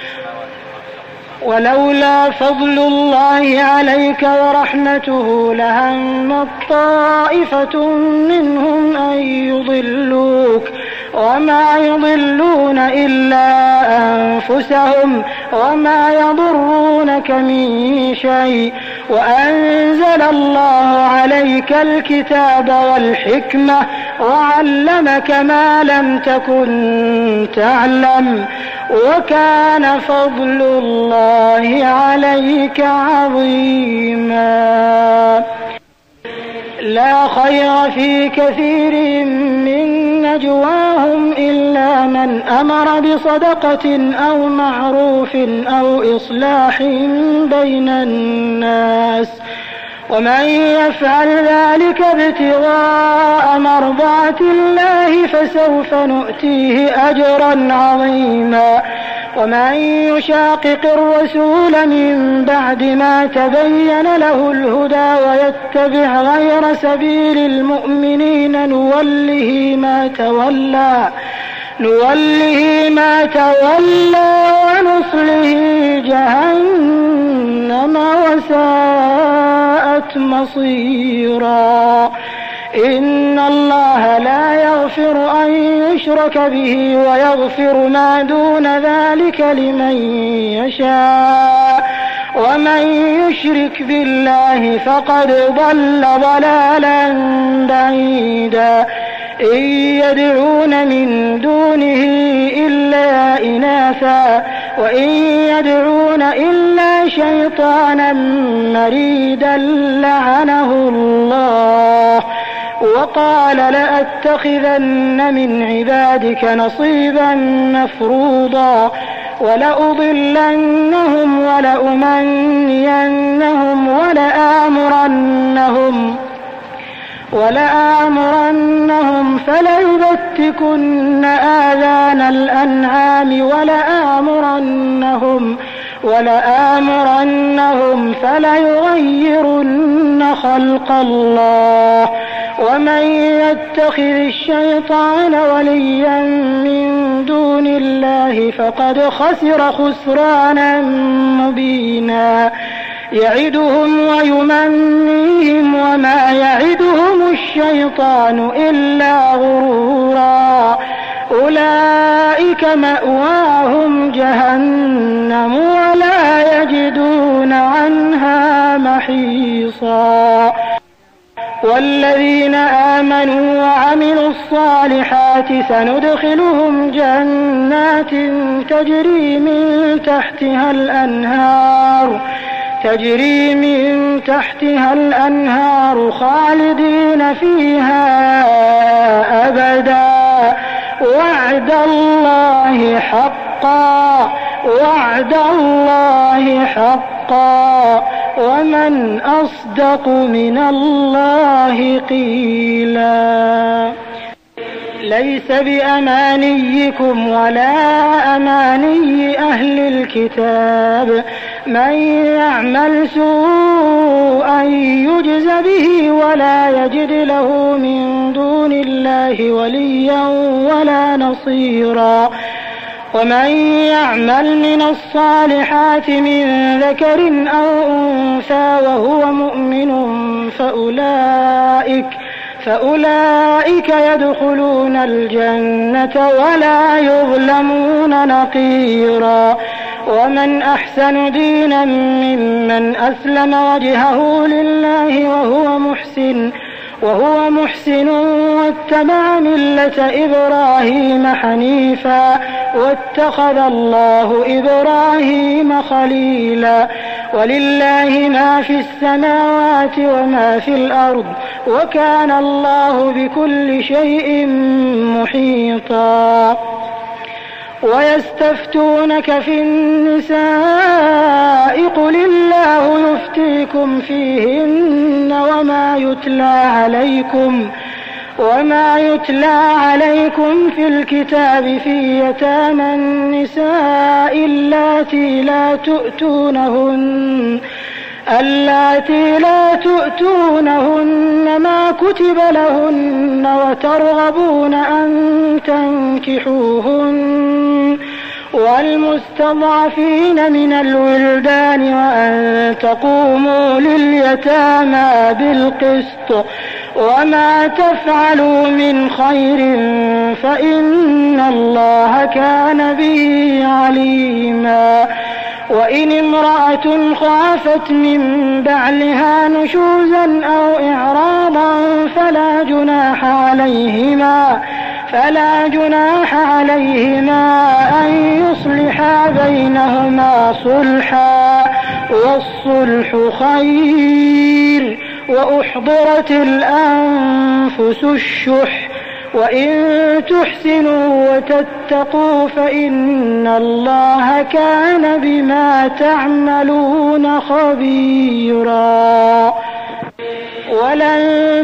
ولولا فضل الله عليك ورحمته لهم طائفة منهم أن يضلوك وما يضلون إلا أنفسهم وما يضرونك من شيء وأنزل الله عليك الكتاب والحكمة وعلمك ما لم تكن تعلم وكان فضل الله عليك عظيما لا خير في كثير من نجواهم إلا من أمر بصدقة أو معروف أو إصلاح بين الناس ومن يفعل ذلك ابتغاء مرضات الله فسوف نؤتيه أجرا عظيما ومن يشاقق الرسول من بعد ما تبين له الهدى ويتبع غير سبيل المؤمنين نوله ما تولى نوله ما تولى ونصله جهنم وساءت مصيرا. إن الله لا يغفر أن يشرك به ويغفر ما دون ذلك لمن يشاء ومن يشرك بالله فقد ضل ضلالا بعيدا. إن يدعون من دونه إلا إناثا وإن يدعون إلا شيطانا مريدا لعنه الله وقال لأتخذن من عبادك نصيبا مفروضا ولأضلنهم ولأمنينهم ولآمرنهم ولآمرنهم فليبتكن آذان الأنعام ولآمرنهم ولآمرنهم فليغيرن خلق الله. ومن يتخذ الشيطان وليا من دون الله فقد خسر خسرانا مبينا. يعدهم ويمنيهم وما يعدهم الشيطان إلا غرورا. أولئك مأواهم جهنم ولا يجدون عنها محيصا. والذين آمنوا وعملوا الصالحات سندخلهم جنات تجري من تحتها الأنهار تجري من تحتها الأنهار خالدين فيها أبدا وعد الله حقا وعد الله حقا ومن أصدق من الله قيلا. ليس بأمانيكم ولا أماني أهل الكتاب من يعمل سوءا يجز به ولا يجد له من دون الله وليا ولا نصيرا. ومن يعمل من الصالحات من ذكر أو أنثى وهو مؤمن فأولئك فأولئك يدخلون الجنة ولا يظلمون نقيرا. ومن أحسن دينا ممن أسلم وجهه لله وهو محسن وهو محسن واتبع ملة إبراهيم حنيفا واتخذ الله إبراهيم خليلا. ولله ما في السماوات وما في الأرض وكان الله بكل شيء محيطا. ويستفتونك في النساء قل الله يفتيكم فيهن وما يتلى عليكم وما يتلى عليكم في الكتاب في يتامى النساء اللاتي لا تؤتونهن اللاتي لا تؤتونهن ما كتب لهن وترغبون أن تنكحوهن والمستضعفين من الولدان وأن تقوموا لليتامى بالقسط وما تفعلوا من خير فإن الله كان به عليما. وإن امرأة خافت من بعلها نشوزا أو إعراضا فلا جناح عليهما فلا جناح عليهما أن يصلحا بينهما صلحا والصلح خير. وأحضرت الأنفس الشح وإن تحسنوا وتتقوا فإن الله كان بما تعملون خبيرا. ولن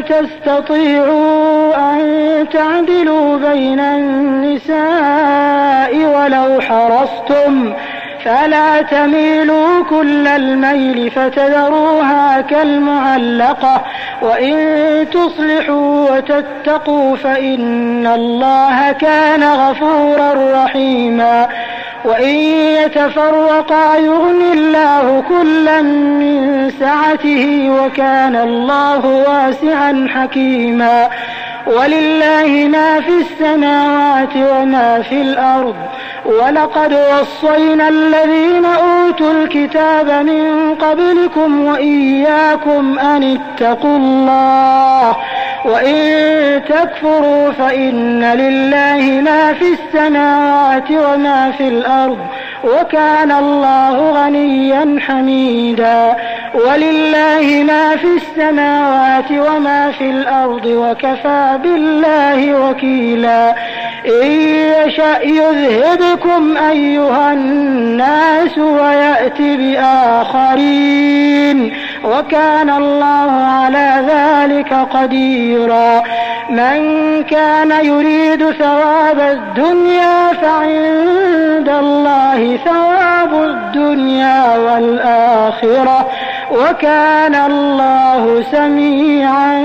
تستطيعوا أن تعدلوا بين النساء ولو حرصتم فلا تميلوا كل الميل فتذروها كالمعلقة وإن تصلحوا وتتقوا فإن الله كان غفورا رحيما وإن يتفرقا يغن الله كلا من سعته وكان الله واسعا حكيما ولله ما في السماوات وما في الأرض ولقد وصينا الذين أوتوا الكتاب من قبلكم وإياكم أن اتقوا الله وإن تكفروا فإن لله ما في السماوات وما في الأرض وكان الله غنيا حميدا ولله ما في السماوات وما في الأرض وكفى بالله وكيلا إن يشأ يذهبكم أيها الناس ويأتي بآخرين وكان الله على ذلك قديرا من كان يريد ثواب الدنيا فعند الله ثواب الدنيا والآخرة وكان الله سميعا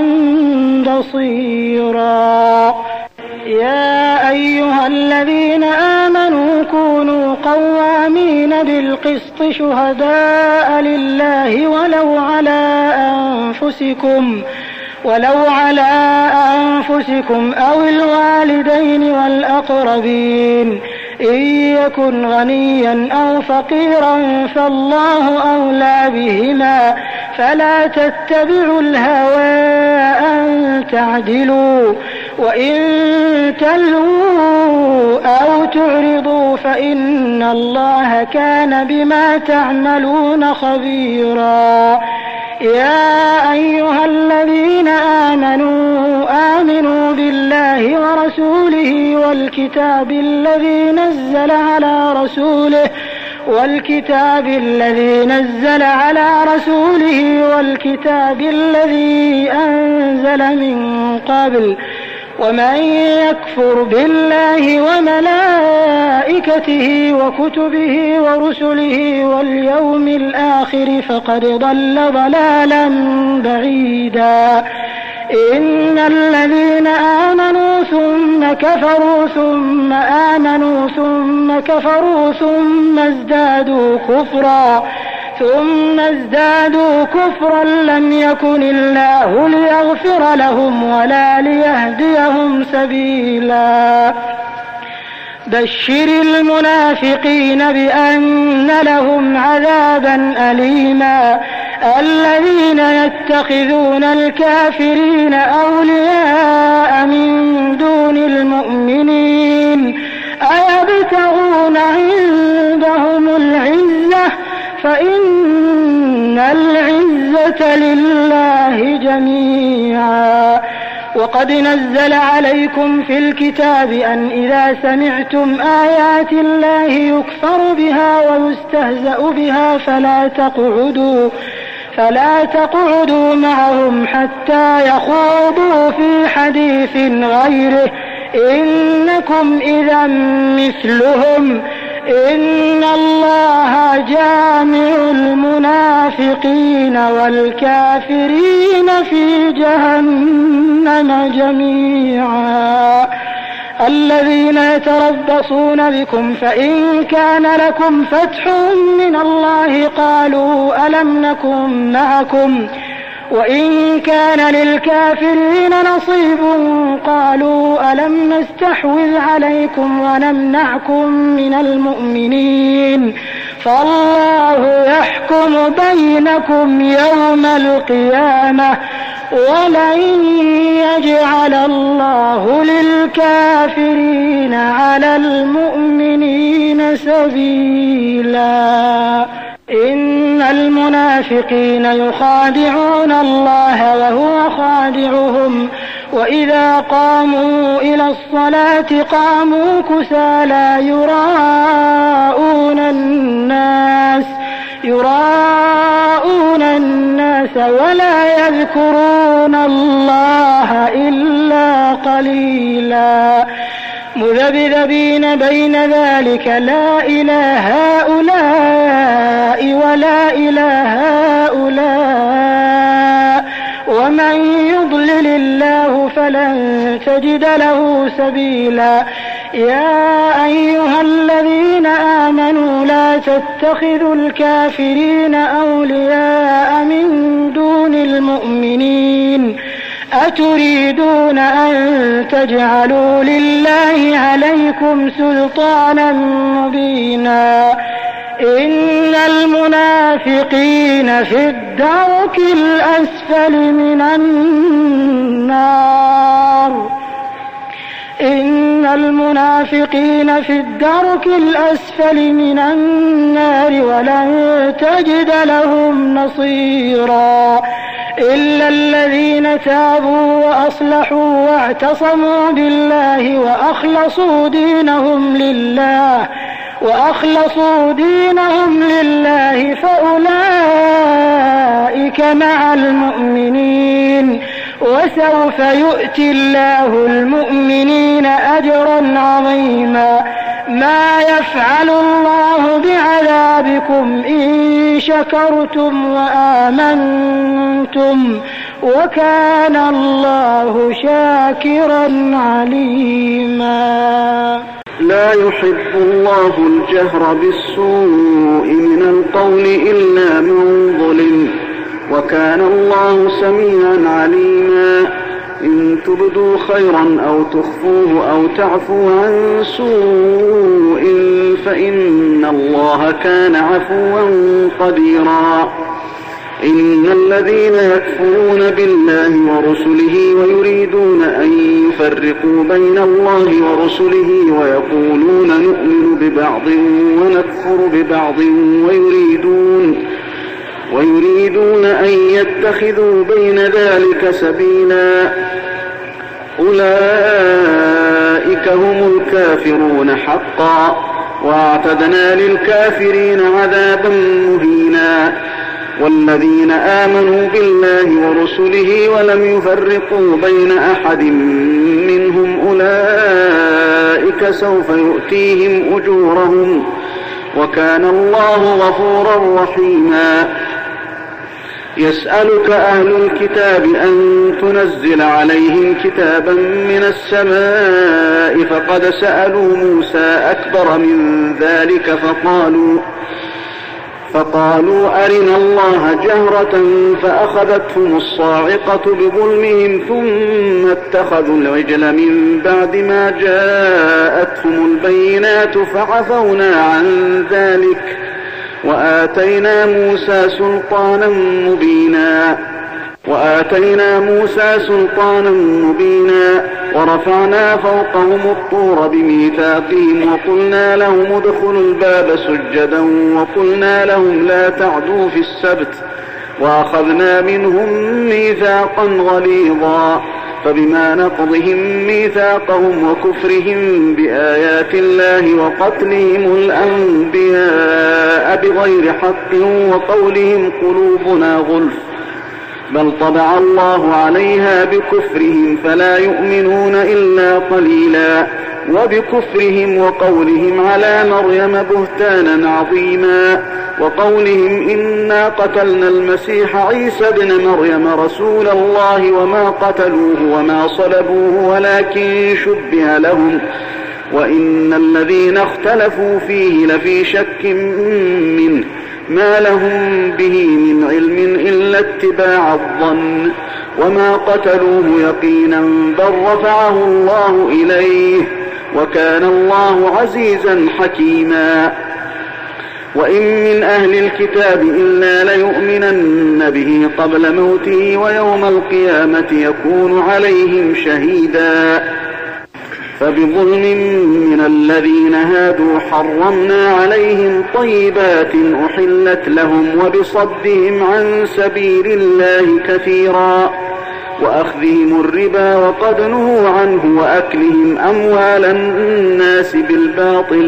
بصيرا يا أيها الذين آمنوا كونوا قوامين بالقسط شهداء لله ولو على أنفسكم ولو على أنفسكم أو الوالدين والأقربين إن يكن غنيا أو فقيرا فالله أولى بهما فلا تتبعوا الهوى أن تعدلوا وإن تلووا أو تعرضوا فإن الله كان بما تعملون خبيرا يا أيها الذين آمنوا آمنوا بالله ورسوله والكتاب الذي نزل على رسوله والكتاب الذي نزل على رسوله والكتاب الذي أنزل من قبل ومن يكفر بالله وملائكته وكتبه ورسله واليوم الآخر فقد ضل ضلالا بعيدا إن الذين آمنوا ثم كفروا ثم آمنوا ثم كفروا ثم ازدادوا كفرا ثم ازدادوا كفرا لم يكن الله ليغفر لهم ولا ليهديهم سبيلا بشر المنافقين بأن لهم عذابا أليما الذين يتخذون الكافرين أولياء من دون المؤمنين أيبتغون عندهم العزة فإن العزة لله جميعا وقد نزل عليكم في الكتاب أن إذا سمعتم آيات الله يكفر بها ويستهزأ بها فلا تقعدوا فلا تقعدوا معهم حتى يخوضوا في حديث غيره إنكم إذا مثلهم إن الله جامع المنافقين والكافرين في جهنم جميعا الذين يتربصون بكم فإن كان لكم فتح من الله قالوا ألم نكن معكم وإن كان للكافرين نصيب قالوا ألم نستحوذ عليكم ونمنعكم من المؤمنين فالله يحكم بينكم يوم القيامة ولن يجعل الله للكافرين على المؤمنين سبيلا إن المنافقين يخادعون الله وهو خادعهم وإذا قاموا إلى الصلاة قاموا كسالى يراءون الناس يراءون الناس الحديث ولا يذكرون الله إلا قليلا مذبذبين بين ذلك لا إله هؤلاء ولا إله هؤلاء ومن يضلل الله فلن تجد له سبيلا يا أيها الذين آمنوا لا تتخذوا الكافرين أولياء من دون المؤمنين أتريدون أن تجعلوا لله عليكم سلطانا مبينا إن المنافقين في الدرك الأسفل من النار إن المنافقين في الدرك الأسفل من النار ولن تجد لهم نصيرا إلا الذين تابوا وأصلحوا واعتصموا بالله وأخلصوا دينهم لله وأخلصوا دينهم لله فأولئك مع المؤمنين وسوف يؤتي الله المؤمنين أجرا عظيما ما يفعل الله بعذابكم إن شكرتم وآمنتم وكان الله شاكرا عليما لا يحب الله الجهر بالسوء من القول إلا من ظلم وكان الله سميعا عليما إن تبدوا خيرا أو تخفوه أو تعفوا عن سوء فإن الله كان عفوا قديرا إن الذين يكفرون بالله ورسله ويريدون أن يفرقوا بين الله ورسله ويقولون نؤمن ببعض ونكفر ببعض ويريدون ويريدون أن يتخذوا بين ذلك سبيلا أولئك هم الكافرون حقا واعتدنا للكافرين عذابا مهينا والذين آمنوا بالله ورسله ولم يفرقوا بين أحد منهم أولئك سوف يؤتيهم أجورهم وكان الله غفورا رحيما يسألك أهل الكتاب أن تنزل عليهم كتابا من السماء فقد سألوا موسى أكبر من ذلك فقالوا فقالوا أرنا الله جهرة فأخذتهم الصاعقة بظلمهم ثم اتخذوا العجل من بعد ما جاءتهم البينات فعفونا عن ذلك وآتينا موسى سلطانا مبينا وآتينا موسى سلطانا مبينا ورفعنا فوقهم الطور بميثاقهم وقلنا لهم ادخلوا الباب سجدا وقلنا لهم لا تعدوا في السبت وأخذنا منهم ميثاقا غليظا فبما نقضهم ميثاقهم وكفرهم بآيات الله وقتلهم الأنبياء بغير حق وقولهم قلوبنا غلف بل طبع الله عليها بكفرهم فلا يؤمنون إلا قليلا وبكفرهم وقولهم على مريم بهتانا عظيما وقولهم إنا قتلنا المسيح عيسى ابن مريم رسول الله وما قتلوه وما صلبوه ولكن شبه لهم وإن الذين اختلفوا فيه لفي شك منه ما لهم به من علم إلا اتباع الظن وما قتلوه يقينا بل رفعه الله إليه وكان الله عزيزا حكيما وإن من أهل الكتاب إلا ليؤمنن به قبل موته ويوم القيامة يكون عليهم شهيدا فبظلم من الذين هادوا حرمنا عليهم طيبات أحلت لهم وبصدهم عن سبيل الله كثيرا وأخذهم الربا وقد نهوا عنه وأكلهم أموال الناس بالباطل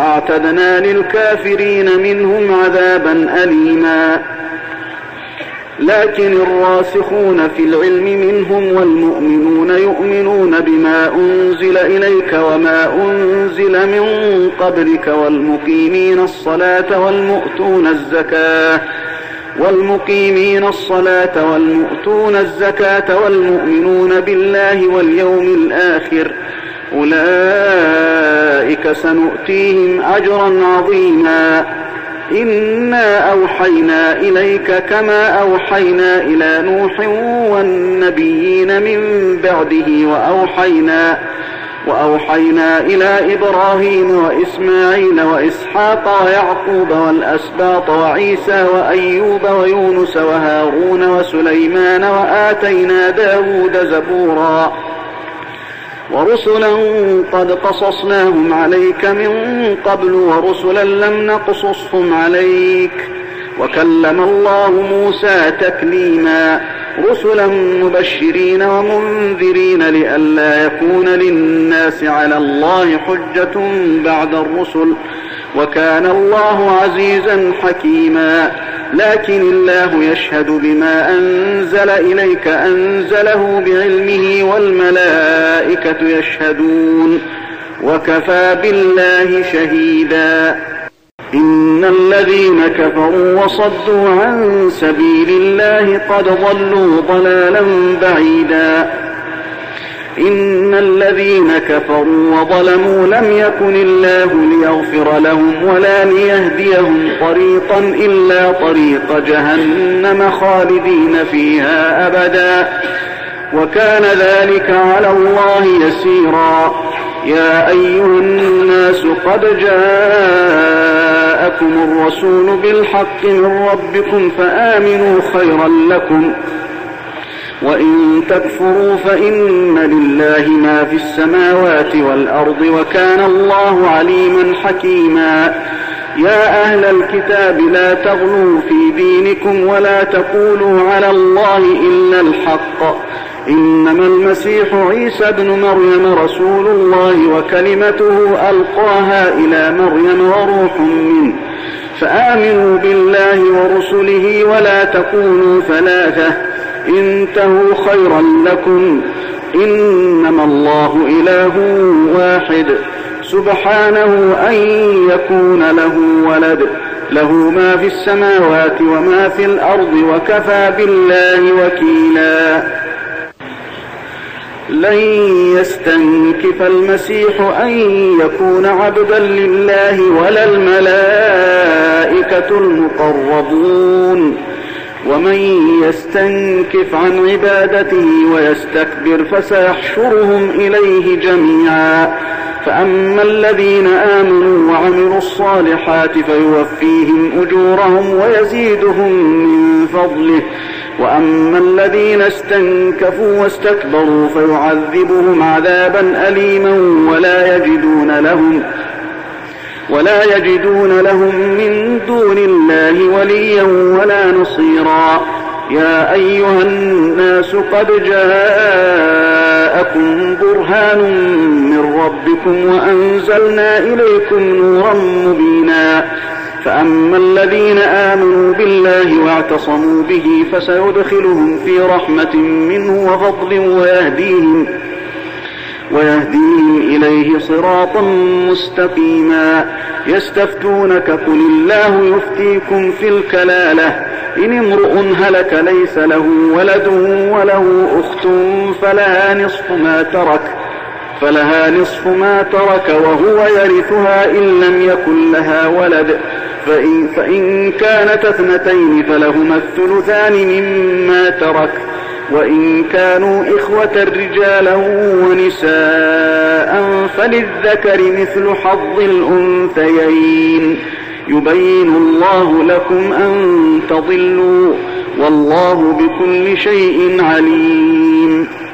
وأعتدنا للكافرين منهم عذابا أليما لكن الراسخون في العلم منهم والمؤمنون يؤمنون بما أنزل إليك وما أنزل من قبلك والمقيمين الصلاة والمؤتون الزكاة والمقيمين الصلاة والمؤتون الزكاة والمؤمنون بالله واليوم الآخر أولئك سنؤتيهم أجرا عظيما. إنا أوحينا إليك كما أوحينا إلى نوح والنبيين من بعده وأوحينا وأوحينا إلى إبراهيم وإسماعيل وإسحاق ويعقوب والأسباط وعيسى وأيوب ويونس وهارون وسليمان وآتينا داود زبورا ورسلا قد قصصناهم عليك من قبل ورسلا لم نقصصهم عليك وكلم الله موسى تكليما رسلا مبشرين ومنذرين لئلا يكون للناس على الله حجة بعد الرسل وكان الله عزيزا حكيما. لكن الله يشهد بما أنزل إليك أنزله بعلمه والملائكة يشهدون وكفى بالله شهيدا. إن الذين كفروا وصدوا عن سبيل الله قد ضلوا ضلالا بعيدا. إن الذين كفروا وظلموا لم يكن الله ليغفر لهم ولا ليهديهم طريقا إلا طريق جهنم خالدين فيها أبدا وكان ذلك على الله يسيرا. يا أيها الناس قد جاءكم الرسول بالحق من ربكم فآمنوا خيرا لكم وإن تكفروا فإن لله ما في السماوات والأرض وكان الله عليما حكيما. يا أهل الكتاب لا تغلوا في دينكم ولا تقولوا على الله إلا الحق إنما المسيح عيسى ابن مريم رسول الله وكلمته ألقاها إلى مريم وروح منه فآمنوا بالله ورسله ولا تكونوا ثلاثة انتهوا خيرا لكم إنما الله إله واحد سبحانه أن يكون له ولد له ما في السماوات وما في الأرض وكفى بالله وكيلا. لن يستنكف المسيح أن يكون عبدا لله ولا الملائكة المقربون ومن يستنكف عن عبادته ويستكبر فسيحشرهم إليه جميعا. فأما الذين آمنوا وعملوا الصالحات فيوفيهم أجورهم ويزيدهم من فضله وأما الذين استنكفوا واستكبروا فيعذبهم عذابا أليما ولا يجدون لهم ولا يجدون لهم من دون الله وليا ولا نصيرا. يا أيها الناس قد جاءكم برهان من ربكم وأنزلنا إليكم نورا مبينا. فأما الذين آمنوا بالله واعتصموا به فسيدخلهم في رحمة منه وفضل ويهديهم ويهديهم إليه صراطا مستقيما. يستفتونك قل الله يفتيكم في الكلالة إن امرؤ هلك ليس له ولد وله أخت فلها نصف ما ترك فلها نصف ما ترك وهو يرثها إن لم يكن لها ولد فإن, فإن كانت اثنتين فلهما الثلثان مما ترك وإن كانوا إخوة رجالا ونساء فللذكر مثل حظ الأنثيين يبين الله لكم أن تضلوا والله بكل شيء عليم.